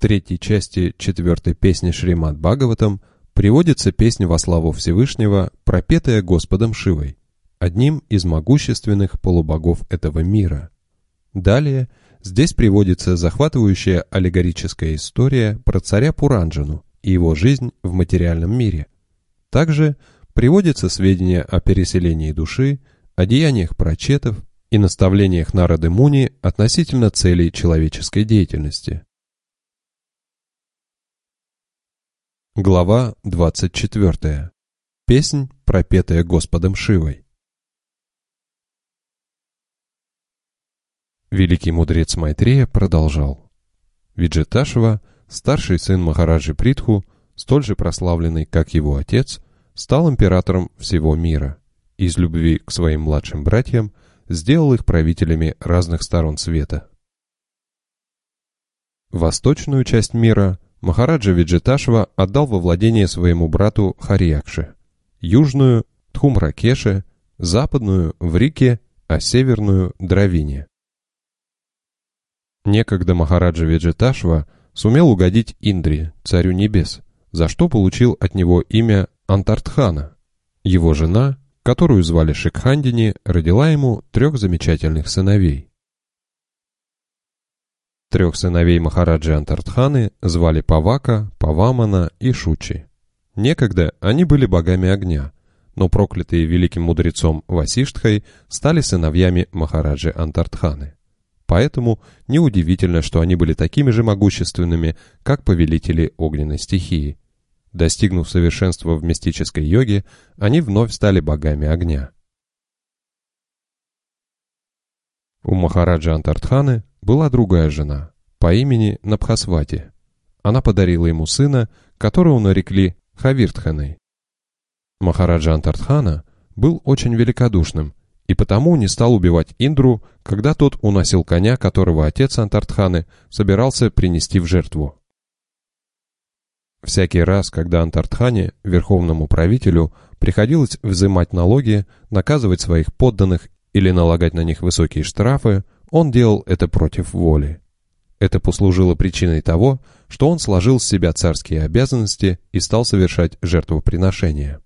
третьей части 4-й песни Шримад Бхагаватам приводится песня во славу Всевышнего, пропетая Господом Шивой, одним из могущественных полубогов этого мира. Далее здесь приводится захватывающая аллегорическая история про царя Пуранджану и его жизнь в материальном мире. Также приводятся сведения о переселении души, о деяниях прачетов и наставлениях Нарады Муни относительно целей человеческой деятельности. Глава 24. Песнь, пропетая Господом Шивой. Великий мудрец Майтрея продолжал. Виджиташва, старший сын Махараджи Притху, столь же прославленный, как его отец, стал императором всего мира. Из любви к своим младшим братьям сделал их правителями разных сторон света. Восточную часть мира Махараджа Виджиташва отдал во владение своему брату Харьякше, южную – Тхумракеше, западную – Врике, а северную – Дравине. Некогда Махараджа Виджиташва сумел угодить Индре, царю небес, за что получил от него имя Антартхана. Его жена, которую звали Шикхандини, родила ему 3 замечательных сыновей. 3 сыновей Махараджи Антартханы звали Павака, Павамана и Шучи. Некогда они были богами огня, но проклятые великим мудрецом Васиштхой стали сыновьями Махараджи Антартханы. Поэтому неудивительно, что они были такими же могущественными, как повелители огненной стихии. Достигнув совершенства в мистической йоге, они вновь стали богами огня. У Махараджи Антартханы была другая жена по имени Набхасвати. Она подарила ему сына, которого нарекли Хавиртханой. Махараджа Антартхана был очень великодушным и потому не стал убивать Индру, когда тот уносил коня, которого отец Антартханы собирался принести в жертву. Всякий раз, когда Антартхане, верховному правителю, приходилось взимать налоги, наказывать своих подданных или налагать на них высокие штрафы, он делал это против воли. Это послужило причиной того, что он сложил с себя царские обязанности и стал совершать жертвоприношения.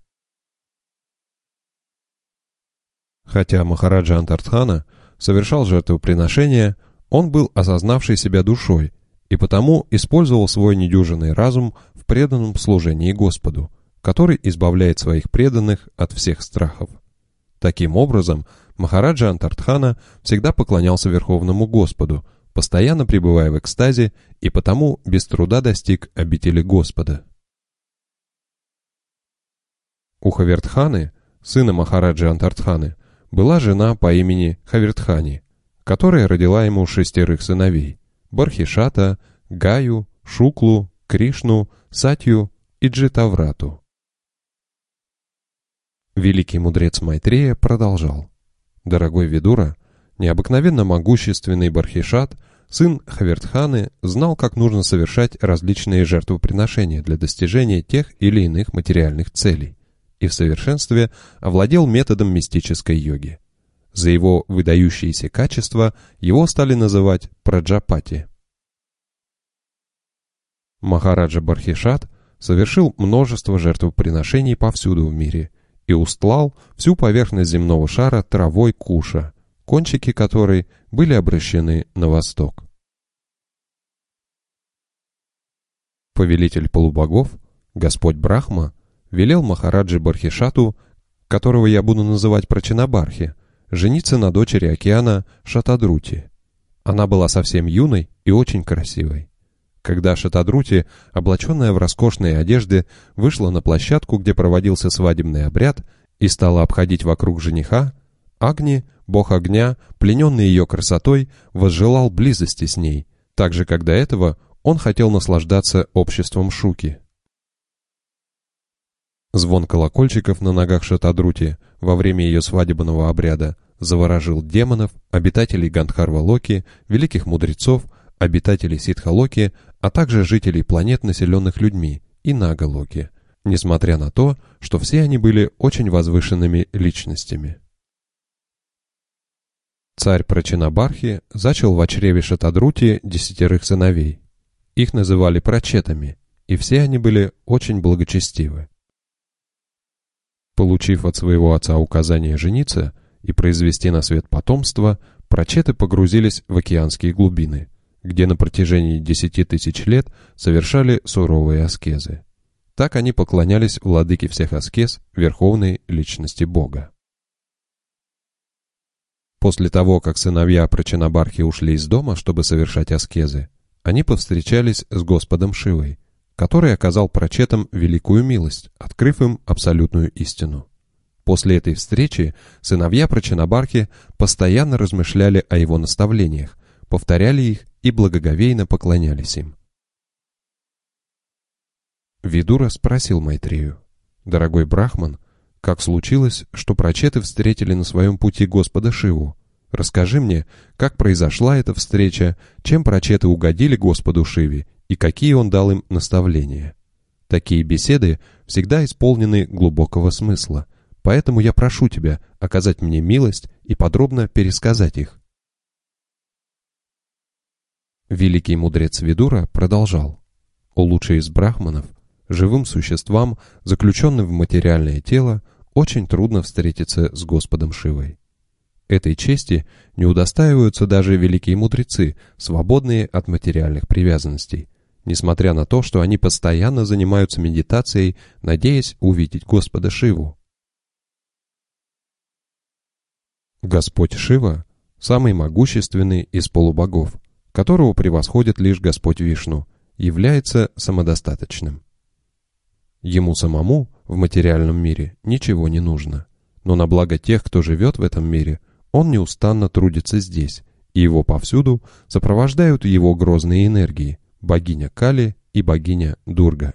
Хотя Махараджа Антартхана совершал жертвоприношения, он был осознавший себя душой и потому использовал свой недюжинный разум в преданном служении Господу, который избавляет своих преданных от всех страхов. Таким образом, Махараджа Антартхана всегда поклонялся Верховному Господу, постоянно пребывая в экстазе, и потому без труда достиг обители Господа. У Хавиртханы, сына Махараджи Антартханы, была жена по имени Хавиртхани, которая родила ему 6 сыновей – Бархишата, Гаю, Шуклу, Кришну, Сатью и Джитаврату. Великий мудрец Майтрея продолжал. Дорогой Видура, необыкновенно могущественный Бархишат, сын Хавиртханы, знал, как нужно совершать различные жертвоприношения для достижения тех или иных материальных целей, и в совершенстве овладел методом мистической йоги. За его выдающиеся качества его стали называть Праджапати. Махараджа Бархишат совершил множество жертвоприношений повсюду в мире и устлал всю поверхность земного шара травой куша, кончики которой были обращены на восток. Повелитель полубогов, Господь Брахма, велел Махараджи Бархишату, которого я буду называть Прачинабархи, жениться на дочери океана Шатадрути. Она была совсем юной и очень красивой. Когда Шатадрути, облаченная в роскошные одежды, вышла на площадку, где проводился свадебный обряд, и стала обходить вокруг жениха, Агни, бог огня, плененный ее красотой, возжелал близости с ней, так же, как до этого он хотел наслаждаться обществом Шуки. Звон колокольчиков на ногах Шатадрути во время ее свадебного обряда заворожил демонов, обитателей Гандхарва-Локи, великих мудрецов, обитателей Ситха-Локи, а также жителей планет, населенных людьми, и Нага-Локи, несмотря на то, что все они были очень возвышенными личностями. Царь Прачинабархи зачал в чреве Шатадрути 10 сыновей. Их называли прачетами, и все они были очень благочестивы. Получив от своего отца указание жениться и произвести на свет потомство, прачеты погрузились в океанские глубины, где на протяжении 10 тысяч лет совершали суровые аскезы. Так они поклонялись владыке всех аскез, верховной личности Бога. После того, как сыновья Прачанабархи ушли из дома, чтобы совершать аскезы, они повстречались с Господом Шивой, который оказал прачетам великую милость, открыв им абсолютную истину. После этой встречи сыновья Прачанабархи постоянно размышляли о его наставлениях, повторяли их и благоговейно поклонялись им. Видура спросил Майтрею: «Дорогой Брахман, как случилось, что прачеты встретили на своем пути Господа Шиву? Расскажи мне, как произошла эта встреча, чем прачеты угодили Господу Шиве и какие он дал им наставления. Такие беседы всегда исполнены глубокого смысла, поэтому я прошу тебя оказать мне милость и подробно пересказать их». Великий мудрец Видура продолжал: «О лучший из брахманов, живым существам, заключенным в материальное тело, очень трудно встретиться с Господом Шивой. Этой чести не удостаиваются даже великие мудрецы, свободные от материальных привязанностей, несмотря на то, что они постоянно занимаются медитацией, надеясь увидеть Господа Шиву. Господь Шива – самый могущественный из полубогов, которого превосходит лишь Господь Вишну, является самодостаточным. Ему самому в материальном мире ничего не нужно, но на благо тех, кто живет в этом мире, он неустанно трудится здесь, и его повсюду сопровождают его грозные энергии, богиня Кали и богиня Дурга.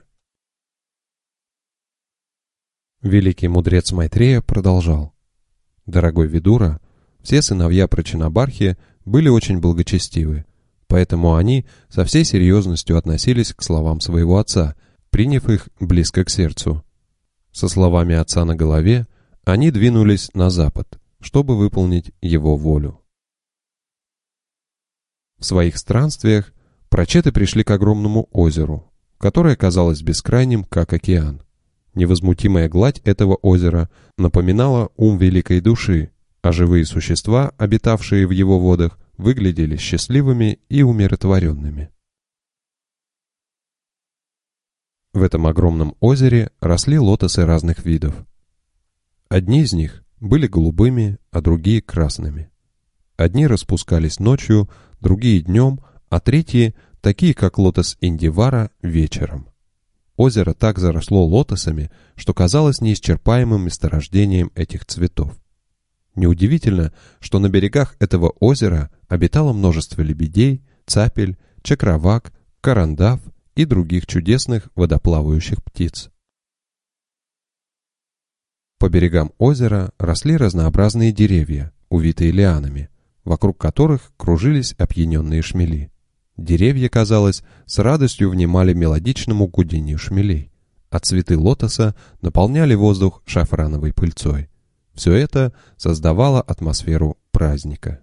Великий мудрец Майтрея продолжал: «Дорогой Видура, все сыновья Прачанабархи были очень благочестивы, поэтому они со всей серьезностью относились к словам своего отца, приняв их близко к сердцу. Со словами отца на голове они двинулись на запад, чтобы выполнить его волю. В своих странствиях прачеты пришли к огромному озеру, которое казалось бескрайним, как океан. Невозмутимая гладь этого озера напоминала ум великой души, а живые существа, обитавшие в его водах, выглядели счастливыми и умиротворенными. В этом огромном озере росли лотосы разных видов. Одни из них были голубыми, а другие красными. Одни распускались ночью, другие днем, а третьи, такие как лотос Индивара, вечером. Озеро так заросло лотосами, что казалось неисчерпаемым месторождением этих цветов. Неудивительно, что на берегах этого озера обитало множество лебедей, цапель, чакравак, карандав и других чудесных водоплавающих птиц. По берегам озера росли разнообразные деревья, увитые лианами, вокруг которых кружились опьяненные шмели. Деревья, казалось, с радостью внимали мелодичному гудению шмелей, а цветы лотоса наполняли воздух шафрановой пыльцой. Все это создавало атмосферу праздника.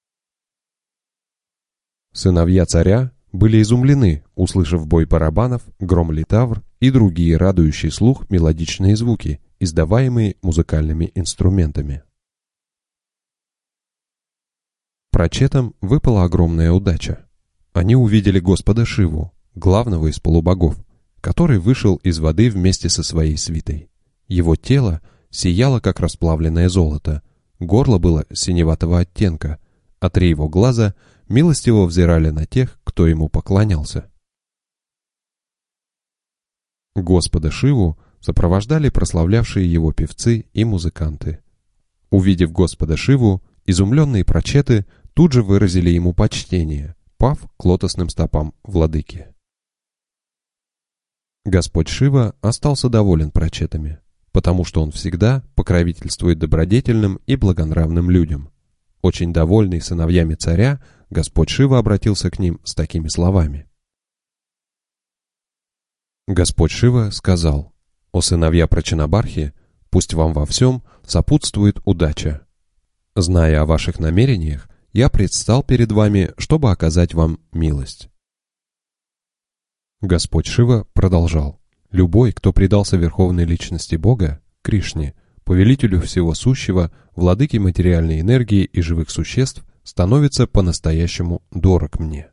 Сыновья царя были изумлены, услышав бой барабанов, гром литавр и другие радующие слух мелодичные звуки, издаваемые музыкальными инструментами. Прачетам выпала огромная удача. Они увидели Господа Шиву, главного из полубогов, который вышел из воды вместе со своей свитой. Его тело сияло, как расплавленное золото, горло было синеватого оттенка, а 3 его глаза милостиво взирали на тех, кто ему поклонялся. Господа Шиву сопровождали прославлявшие его певцы и музыканты. Увидев Господа Шиву, изумленные прачеты тут же выразили ему почтение, пав к лотосным стопам владыки. Господь Шива остался доволен прачетами, потому что он всегда покровительствует добродетельным и благонравным людям. Очень довольный сыновьями царя, Господь Шива обратился к ним с такими словами. Господь Шива сказал: «О сыновья Прачанабархи, пусть вам во всем сопутствует удача. Зная о ваших намерениях, я предстал перед вами, чтобы оказать вам милость. Господь Шива продолжал. Любой, кто предался верховной личности Бога, Кришне, повелителю всего сущего, владыке материальной энергии и живых существ, становится по-настоящему дорог мне.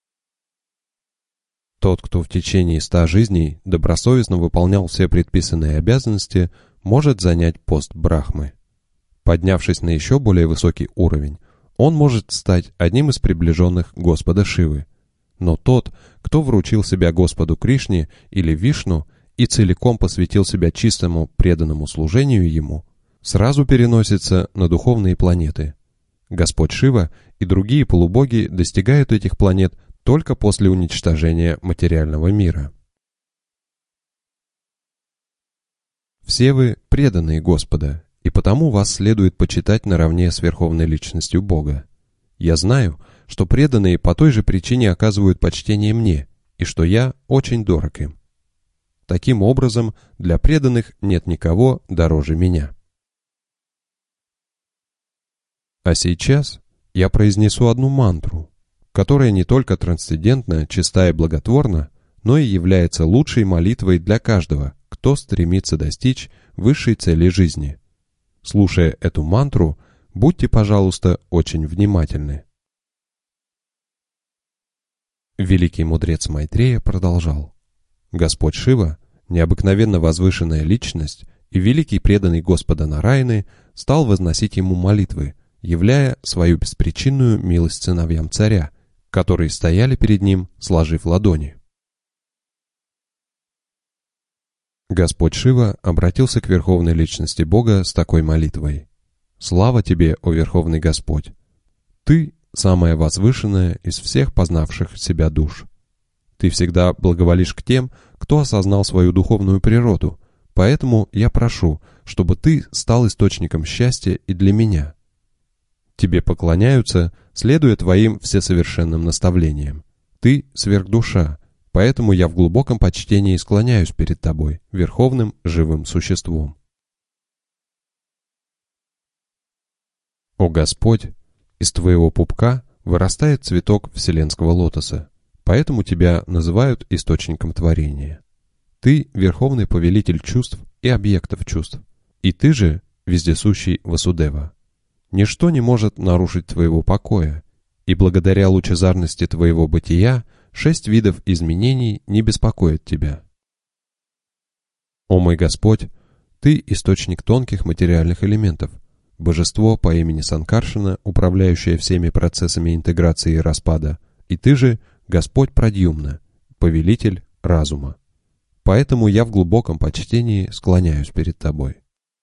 Тот, кто в течение 100 жизней добросовестно выполнял все предписанные обязанности, может занять пост Брахмы. Поднявшись на еще более высокий уровень, он может стать одним из приближенных Господа Шивы. Но тот, кто вручил себя Господу Кришне или Вишну и целиком посвятил себя чистому преданному служению Ему, сразу переносится на духовные планеты. Господь Шива и другие полубоги достигают этих планет только после уничтожения материального мира. Все вы преданные Господа, и потому вас следует почитать наравне с Верховной Личностью Бога. Я знаю, что преданные по той же причине оказывают почтение мне, и что я очень дорог им. Таким образом, для преданных нет никого дороже меня. А сейчас я произнесу одну мантру, которая не только трансцендентна, чиста и благотворна, но и является лучшей молитвой для каждого, кто стремится достичь высшей цели жизни. Слушая эту мантру, будьте, пожалуйста, очень внимательны. Великий мудрец Майтрея продолжал. Господь Шива, необыкновенно возвышенная личность и великий преданный Господа Нараяны, стал возносить ему молитвы, являя свою беспричинную милость сыновьям царя, которые стояли перед ним, сложив ладони. Господь Шива обратился к Верховной Личности Бога с такой молитвой. «Слава тебе, о Верховный Господь! Ты – самая возвышенная из всех познавших себя душ. Ты всегда благоволишь к тем, кто осознал свою духовную природу, поэтому я прошу, чтобы ты стал источником счастья и для меня. Тебе поклоняются, следуя твоим всесовершенным наставлениям. Ты – сверхдуша, поэтому я в глубоком почтении склоняюсь перед тобой, верховным живым существом. О Господь, из твоего пупка вырастает цветок вселенского лотоса, поэтому тебя называют источником творения. Ты – верховный повелитель чувств и объектов чувств, и ты же – вездесущий Васудева. Ничто не может нарушить твоего покоя, и благодаря лучезарности твоего бытия 6 видов изменений не беспокоят тебя. О мой Господь, ты – источник тонких материальных элементов, божество по имени Санкаршана, управляющее всеми процессами интеграции и распада, и ты же – Господь Прадьюмна, повелитель разума. Поэтому я в глубоком почтении склоняюсь перед тобой.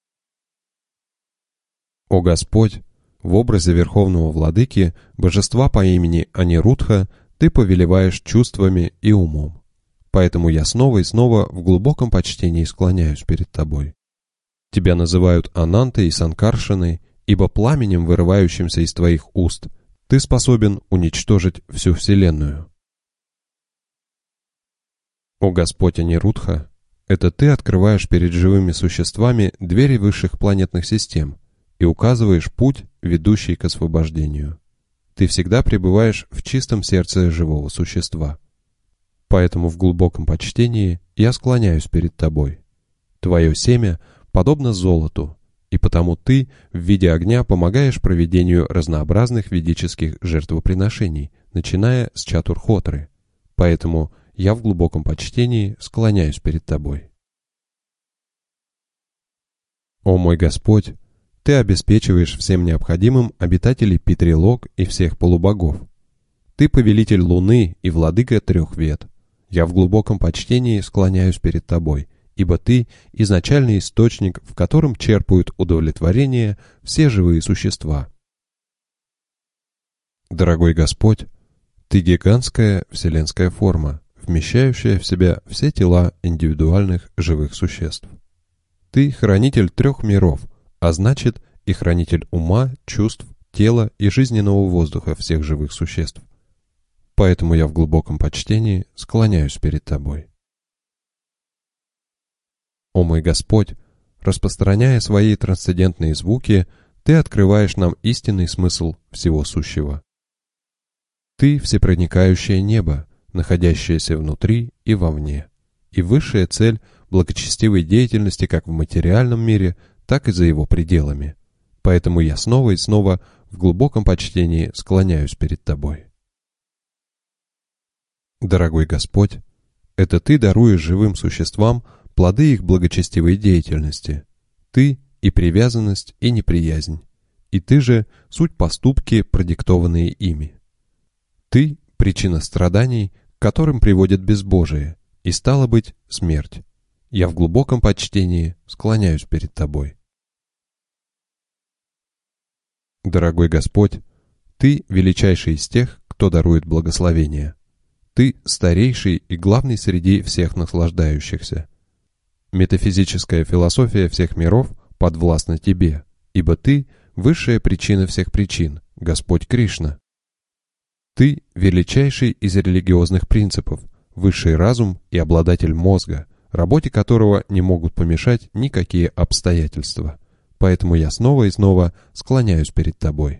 О Господь, в образе Верховного Владыки, божества по имени Анирудха, ты повелеваешь чувствами и умом. Поэтому я снова и снова в глубоком почтении склоняюсь перед тобой. Тебя называют Анантой и Санкаршаной, ибо пламенем, вырывающимся из твоих уст, ты способен уничтожить всю Вселенную. О Господь Анирудха, это ты открываешь перед живыми существами двери высших планетных систем и указываешь путь, ведущий к освобождению. Ты всегда пребываешь в чистом сердце живого существа. Поэтому в глубоком почтении я склоняюсь перед тобой. Твое семя подобно золоту, и потому ты в виде огня помогаешь проведению разнообразных ведических жертвоприношений, начиная с Чатурхотры. Поэтому я в глубоком почтении склоняюсь перед тобой. О мой Господь, ты обеспечиваешь всем необходимым обитателей Питрилок и всех полубогов. Ты повелитель Луны и владыка 3 вед. Я в глубоком почтении склоняюсь перед тобой, ибо ты – изначальный источник, в котором черпают удовлетворение все живые существа. Дорогой Господь, ты гигантская вселенская форма, вмещающая в себя все тела индивидуальных живых существ. Ты хранитель 3 миров, а значит и хранитель ума, чувств, тела и жизненного воздуха всех живых существ. Поэтому я в глубоком почтении склоняюсь перед тобой. О мой Господь, распространяя свои трансцендентные звуки, ты открываешь нам истинный смысл всего сущего. Ты всепроникающее небо, находящаяся внутри и вовне, и высшая цель благочестивой деятельности как в материальном мире, так и за его пределами. Поэтому я снова и снова в глубоком почтении склоняюсь перед Тобой. Дорогой Господь, это Ты даруешь живым существам плоды их благочестивой деятельности. Ты и привязанность, и неприязнь. И Ты же суть поступки, продиктованные ими. Ты — причина страданий, к которым приводит безбожие, и, стало быть, смерть. Я в глубоком почтении склоняюсь перед Тобой. Дорогой Господь, Ты величайший из тех, кто дарует благословение. Ты старейший и главный среди всех наслаждающихся. Метафизическая философия всех миров подвластна Тебе, ибо Ты — высшая причина всех причин, Господь Кришна. Ты — величайший из религиозных принципов, высший разум и обладатель мозга, работе которого не могут помешать никакие обстоятельства. Поэтому я снова и снова склоняюсь перед Тобой.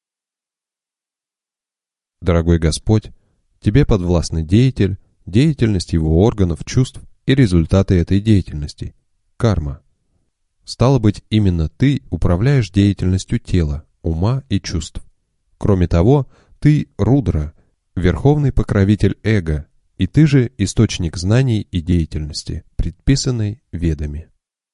Дорогой Господь, Тебе подвластный деятель, деятельность его органов, чувств и результаты этой деятельности – карма. Стало быть, именно Ты управляешь деятельностью тела, ума и чувств. Кроме того, Ты – Рудра, верховный покровитель эго, и Ты же источник знаний и деятельности, предписанной Ведами.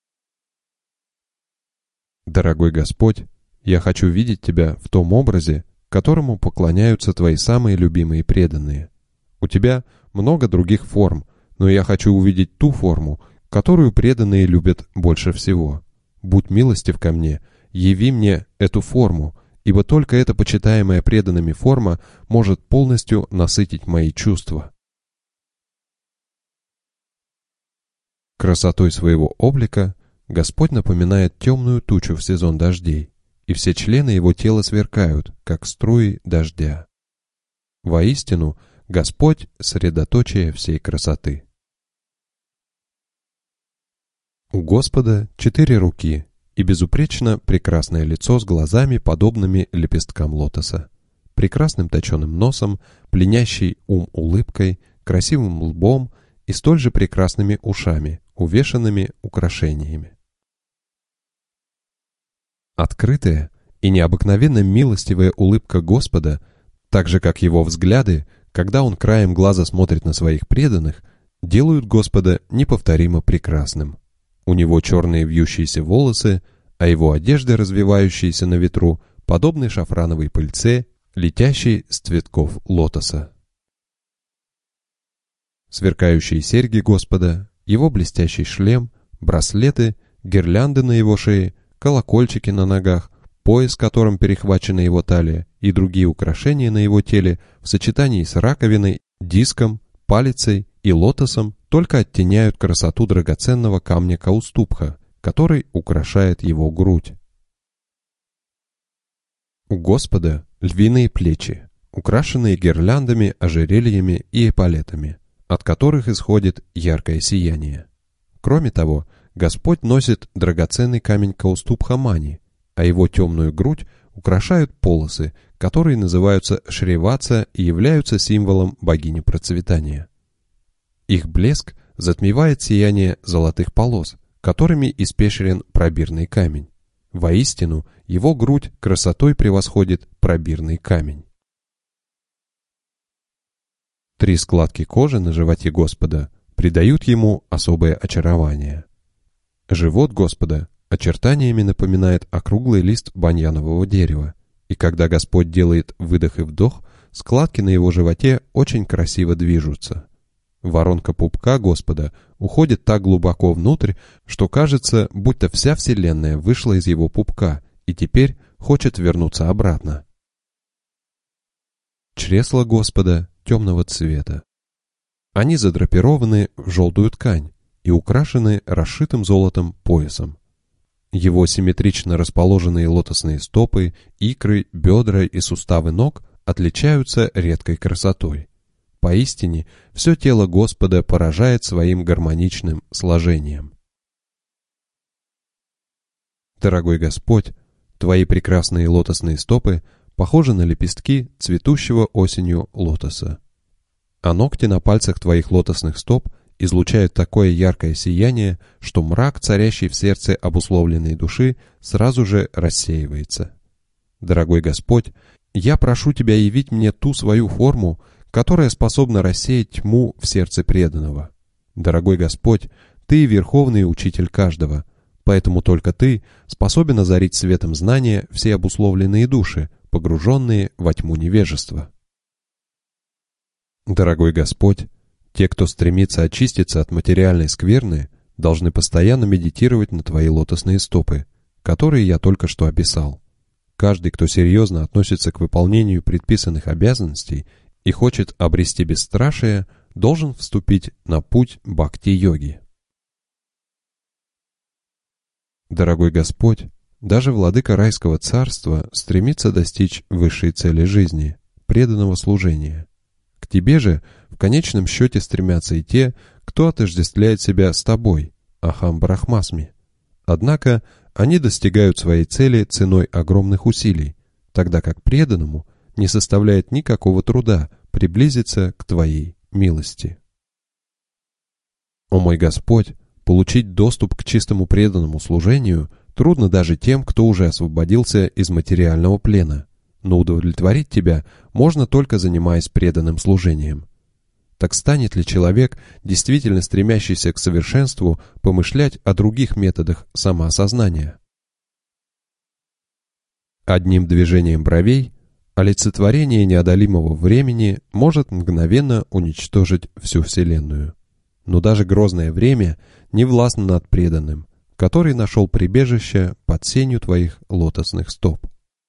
Дорогой Господь, я хочу видеть Тебя в том образе, которому поклоняются Твои самые любимые преданные. У Тебя много других форм, но я хочу увидеть ту форму, которую преданные любят больше всего. Будь милостив ко мне, яви мне эту форму, ибо только эта почитаемая преданными форма может полностью насытить мои чувства. Красотой своего облика Господь напоминает темную тучу в сезон дождей, и все члены его тела сверкают, как струи дождя. Воистину, Господь — средоточие всей красоты. У Господа 4 руки и безупречно прекрасное лицо с глазами, подобными лепесткам лотоса, прекрасным точеным носом, пленящей ум улыбкой, красивым лбом и столь же прекрасными ушами, увешанными украшениями. Открытая и необыкновенно милостивая улыбка Господа, так же как его взгляды, когда он краем глаза смотрит на своих преданных, делают Господа неповторимо прекрасным. У него черные вьющиеся волосы, а его одежды, развивающиеся на ветру, подобны шафрановой пыльце, летящей с цветков лотоса. Сверкающие серьги Господа, его блестящий шлем, браслеты, гирлянды на его шее, колокольчики на ногах, пояс, которым перехвачена его талия, и другие украшения на его теле в сочетании с раковиной, диском, палицей и лотосом только оттеняют красоту драгоценного камня каустубха, который украшает его грудь. У Господа львиные плечи, украшенные гирляндами, ожерельями и эполетами, от которых исходит яркое сияние. Кроме того, Господь носит драгоценный камень каустубха мани, а его темную грудь украшают полосы, которые называются шриваца и являются символом богини процветания. Их блеск затмевает сияние золотых полос, которыми испещрен пробирный камень. Воистину, его грудь красотой превосходит пробирный камень. 3 складки кожи на животе Господа придают ему особое очарование. Живот Господа очертаниями напоминает округлый лист баньянового дерева, и когда Господь делает выдох и вдох, складки на его животе очень красиво движутся. Воронка пупка Господа уходит так глубоко внутрь, что кажется, будто вся вселенная вышла из его пупка и теперь хочет вернуться обратно. Чресла Господа темного цвета. Они задрапированы в желтую ткань и украшены расшитым золотом поясом. Его симметрично расположенные лотосные стопы, икры, бедра и суставы ног отличаются редкой красотой. Поистине, все тело Господа поражает своим гармоничным сложением. Дорогой Господь, Твои прекрасные лотосные стопы похожи на лепестки цветущего осенью лотоса. а ногти на пальцах твоих лотосных стоп излучают такое яркое сияние, что мрак, царящий в сердце обусловленной души, сразу же рассеивается. Дорогой Господь, я прошу Тебя явить мне ту свою форму, которая способна рассеять тьму в сердце преданного. Дорогой Господь, Ты верховный учитель каждого, поэтому только Ты способен озарить светом знания все обусловленные души, погруженные во тьму невежества. Дорогой Господь, те, кто стремится очиститься от материальной скверны, должны постоянно медитировать на Твои лотосные стопы, которые я только что описал. Каждый, кто серьезно относится к выполнению предписанных обязанностей и хочет обрести бесстрашие, должен вступить на путь бхакти-йоги. Дорогой Господь, даже владыка райского царства стремится достичь высшей цели жизни – преданного служения. К Тебе же в конечном счете стремятся и те, кто отождествляет себя с Тобой, Ахам Брахмасми. Однако они достигают своей цели ценой огромных усилий, тогда как преданному не составляет никакого труда приблизиться к Твоей милости. О мой Господь, получить доступ к чистому преданному служению трудно даже тем, кто уже освободился из материального плена, но удовлетворить Тебя можно только занимаясь преданным служением. Так станет ли человек, действительно стремящийся к совершенству, помышлять о других методах самоосознания? Одним движением бровей олицетворение неодолимого времени может мгновенно уничтожить всю Вселенную. Но даже грозное время не властно над преданным, который нашел прибежище под сенью Твоих лотосных стоп.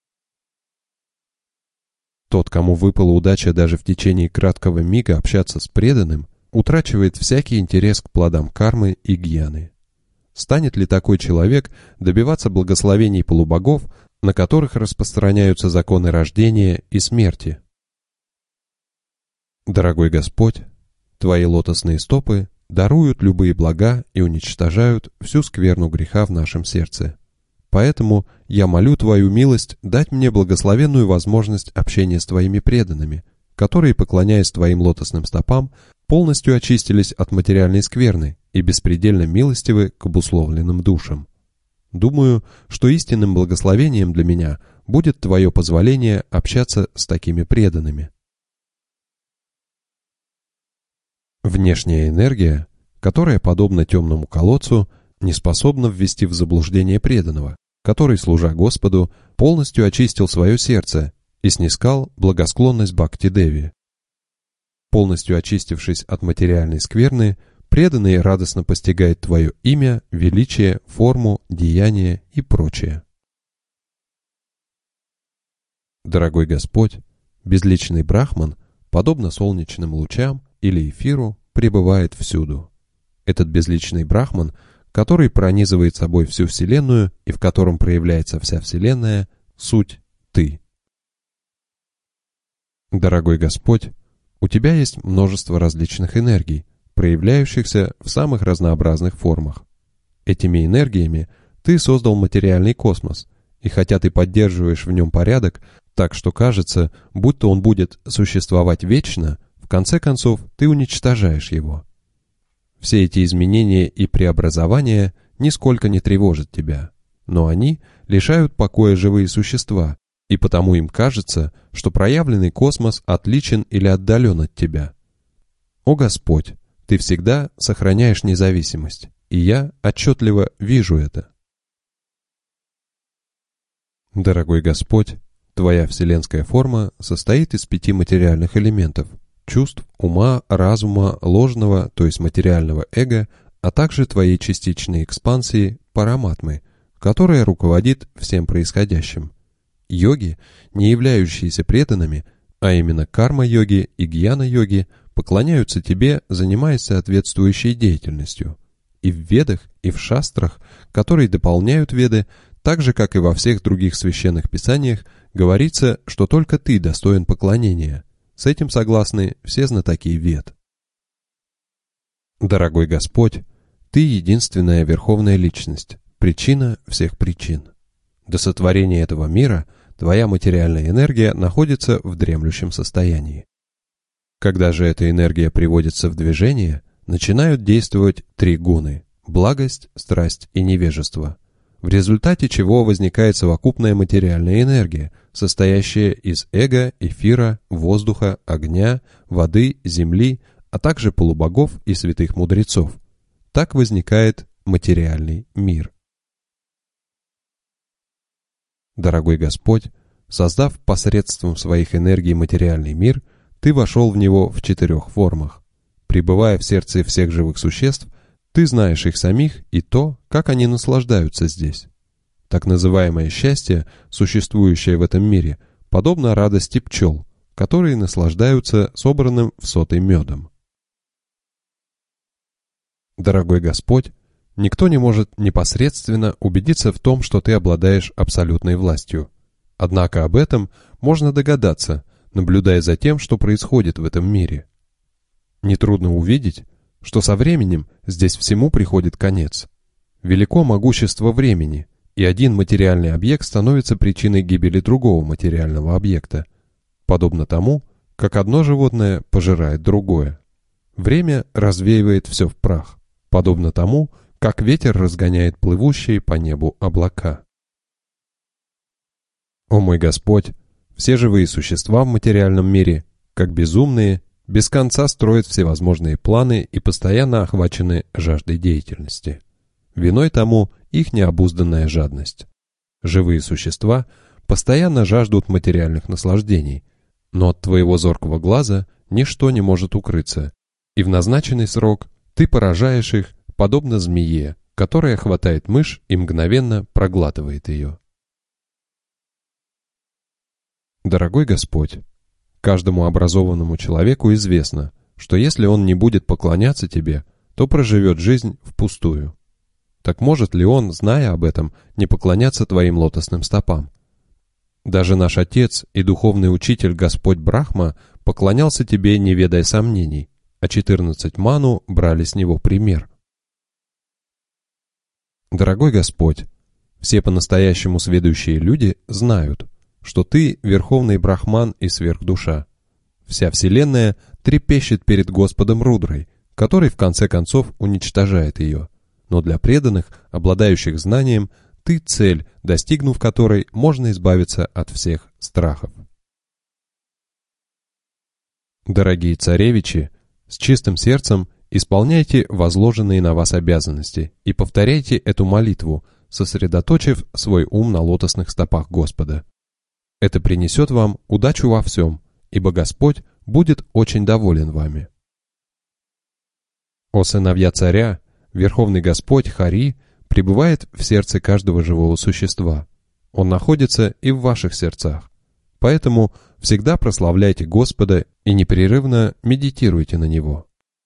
Тот, кому выпала удача даже в течение краткого мига общаться с преданным, утрачивает всякий интерес к плодам кармы и гьяны. Станет ли такой человек добиваться благословений полубогов, на которых распространяются законы рождения и смерти? Дорогой Господь, Твои лотосные стопы даруют любые блага и уничтожают всю скверну греха в нашем сердце. Поэтому я молю Твою милость дать мне благословенную возможность общения с Твоими преданными, которые, поклоняясь Твоим лотосным стопам, полностью очистились от материальной скверны и беспредельно милостивы к обусловленным душам. Думаю, что истинным благословением для меня будет Твое позволение общаться с такими преданными. Внешняя энергия, которая, подобно темному колодцу, не способна ввести в заблуждение преданного, который, служа Господу, полностью очистил свое сердце и снискал благосклонность Бхакти-деви. Полностью очистившись от материальной скверны, преданный радостно постигает Твое имя, величие, форму, деяние и прочее. Дорогой Господь, безличный Брахман, подобно солнечным лучам или эфиру, пребывает всюду. Этот безличный Брахман, который пронизывает собой всю Вселенную и в котором проявляется вся Вселенная, суть Ты. Дорогой Господь, у Тебя есть множество различных энергий, проявляющихся в самых разнообразных формах. Этими энергиями Ты создал материальный космос, и хотя Ты поддерживаешь в нем порядок, так что кажется, будто он будет существовать вечно, в конце концов Ты уничтожаешь его. Все эти изменения и преобразования нисколько не тревожат Тебя, но они лишают покоя живые существа, и потому им кажется, что проявленный космос отличен или отдален от Тебя. О Господь, Ты всегда сохраняешь независимость, и я отчетливо вижу это. Дорогой Господь, Твоя вселенская форма состоит из 5 материальных элементов: чувств, ума, разума, ложного, то есть материального эго, а также Твоей частичной экспансии параматмы, которая руководит всем происходящим. Йоги, не являющиеся преданными, а именно карма-йоги и гьяна-йоги, поклоняются Тебе, занимаясь соответствующей деятельностью. И в Ведах, и в Шастрах, которые дополняют Веды, так же, как и во всех других священных писаниях, говорится, что только Ты достоин поклонения. С этим согласны все знатоки Вед. Дорогой Господь, Ты единственная Верховная Личность, причина всех причин. До сотворения этого мира Твоя материальная энергия находится в дремлющем состоянии. Когда же эта энергия приводится в движение, начинают действовать три гуны – благость, страсть и невежество, в результате чего возникает совокупная материальная энергия, состоящая из эго, эфира, воздуха, огня, воды, земли, а также полубогов и святых мудрецов. Так возникает материальный мир. Дорогой Господь, создав посредством своих энергий материальный мир, Ты вошел в него в 4 формах. Пребывая в сердце всех живых существ, Ты знаешь их самих и то, как они наслаждаются здесь. Так называемое счастье, существующее в этом мире, подобно радости пчел, которые наслаждаются собранным в соты медом. Дорогой Господь, никто не может непосредственно убедиться в том, что Ты обладаешь абсолютной властью. Однако об этом можно догадаться, наблюдая за тем, что происходит в этом мире. Нетрудно увидеть, что со временем здесь всему приходит конец. Велико могущество времени, и один материальный объект становится причиной гибели другого материального объекта, подобно тому, как одно животное пожирает другое. Время развеивает все в прах, подобно тому, как ветер разгоняет плывущие по небу облака. О мой Господь, все живые существа в материальном мире, как безумные, без конца строят всевозможные планы и постоянно охвачены жаждой деятельности. Виной тому их необузданная жадность. Живые существа постоянно жаждут материальных наслаждений, но от твоего зоркого глаза ничто не может укрыться, и в назначенный срок ты поражаешь их, подобно змее, которая хватает мышь и мгновенно проглатывает ее. Дорогой Господь, каждому образованному человеку известно, что если он не будет поклоняться Тебе, то проживет жизнь впустую. Так может ли он, зная об этом, не поклоняться Твоим лотосным стопам? Даже наш Отец и духовный учитель Господь Брахма поклонялся Тебе, не ведая сомнений, а 14 ману брали с него пример. Дорогой Господь, все по-настоящему сведущие люди знают, что Ты — Верховный Брахман и Сверхдуша. Вся Вселенная трепещет перед Господом Рудрой, который в конце концов уничтожает ее. Но для преданных, обладающих знанием, Ты — цель, достигнув которой можно избавиться от всех страхов. Дорогие царевичи, с чистым сердцем исполняйте возложенные на вас обязанности и повторяйте эту молитву, сосредоточив свой ум на лотосных стопах Господа. Это принесет вам удачу во всем, ибо Господь будет очень доволен вами. О сыновья царя, Верховный Господь Хари пребывает в сердце каждого живого существа. Он находится и в ваших сердцах. Поэтому всегда прославляйте Господа и непрерывно медитируйте на Него.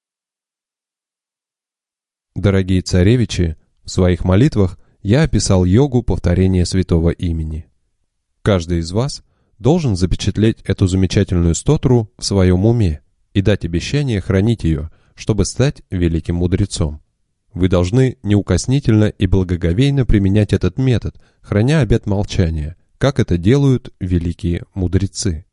Дорогие царевичи, в своих молитвах я описал йогу повторения святого имени. Каждый из вас должен запечатлеть эту замечательную стотру в своем уме и дать обещание хранить ее, чтобы стать великим мудрецом. Вы должны неукоснительно и благоговейно применять этот метод, храня обет молчания, как это делают великие мудрецы.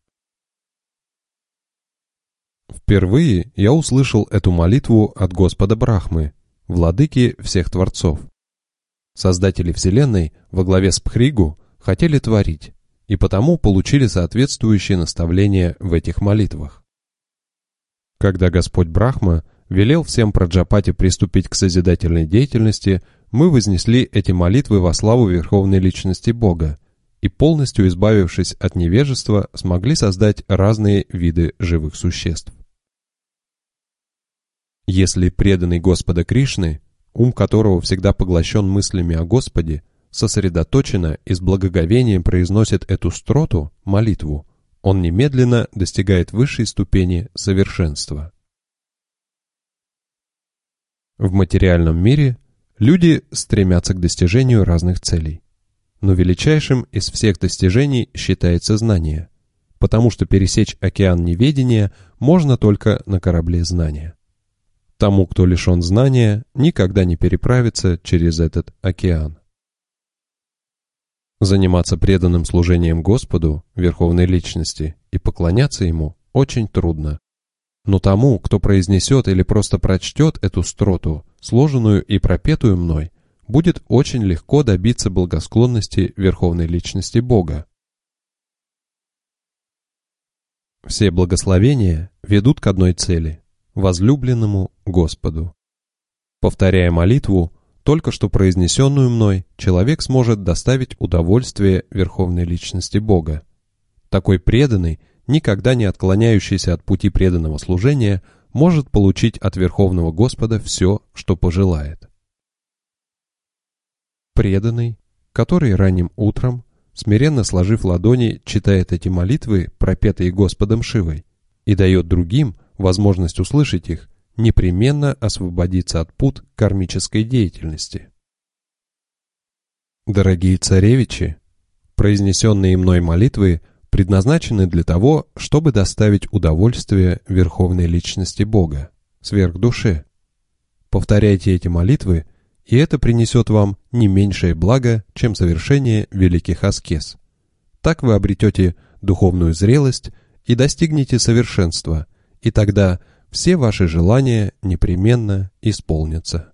Впервые я услышал эту молитву от Господа Брахмы, владыки всех творцов. Создатели Вселенной во главе с Пхригу хотели творить, и потому получили соответствующие наставления в этих молитвах. Когда Господь Брахма велел всем праджапати приступить к созидательной деятельности, мы вознесли эти молитвы во славу Верховной Личности Бога и, полностью избавившись от невежества, смогли создать разные виды живых существ. Если преданный Господа Кришны, ум которого всегда поглощен мыслями о Господе, сосредоточенно и с благоговением произносит эту строту, молитву, он немедленно достигает высшей ступени совершенства. В материальном мире люди стремятся к достижению разных целей. Но величайшим из всех достижений считается знание, потому что пересечь океан неведения можно только на корабле знания. Тому, кто лишен знания, никогда не переправиться через этот океан. Заниматься преданным служением Господу, Верховной Личности, и поклоняться Ему очень трудно. Но тому, кто произнесет или просто прочтет эту строту, сложенную и пропетую мной, будет очень легко добиться благосклонности Верховной Личности Бога. Все благословения ведут к одной цели – возлюбленному Господу. Повторяя молитву, только что произнесенную мной, человек сможет доставить удовольствие Верховной Личности Бога. Такой преданный, никогда не отклоняющийся от пути преданного служения, может получить от Верховного Господа все, что пожелает. Преданный, который ранним утром, смиренно сложив ладони, читает эти молитвы, пропетые Господом Шивой, и дает другим возможность услышать их, непременно освободиться от пут кармической деятельности. Дорогие царевичи, произнесенные мной молитвы предназначены для того, чтобы доставить удовольствие Верховной Личности Бога, сверхдуше. Повторяйте эти молитвы, и это принесет вам не меньшее благо, чем совершение великих аскез. Так вы обретете духовную зрелость и достигнете совершенства, и тогда все ваши желания непременно исполнятся.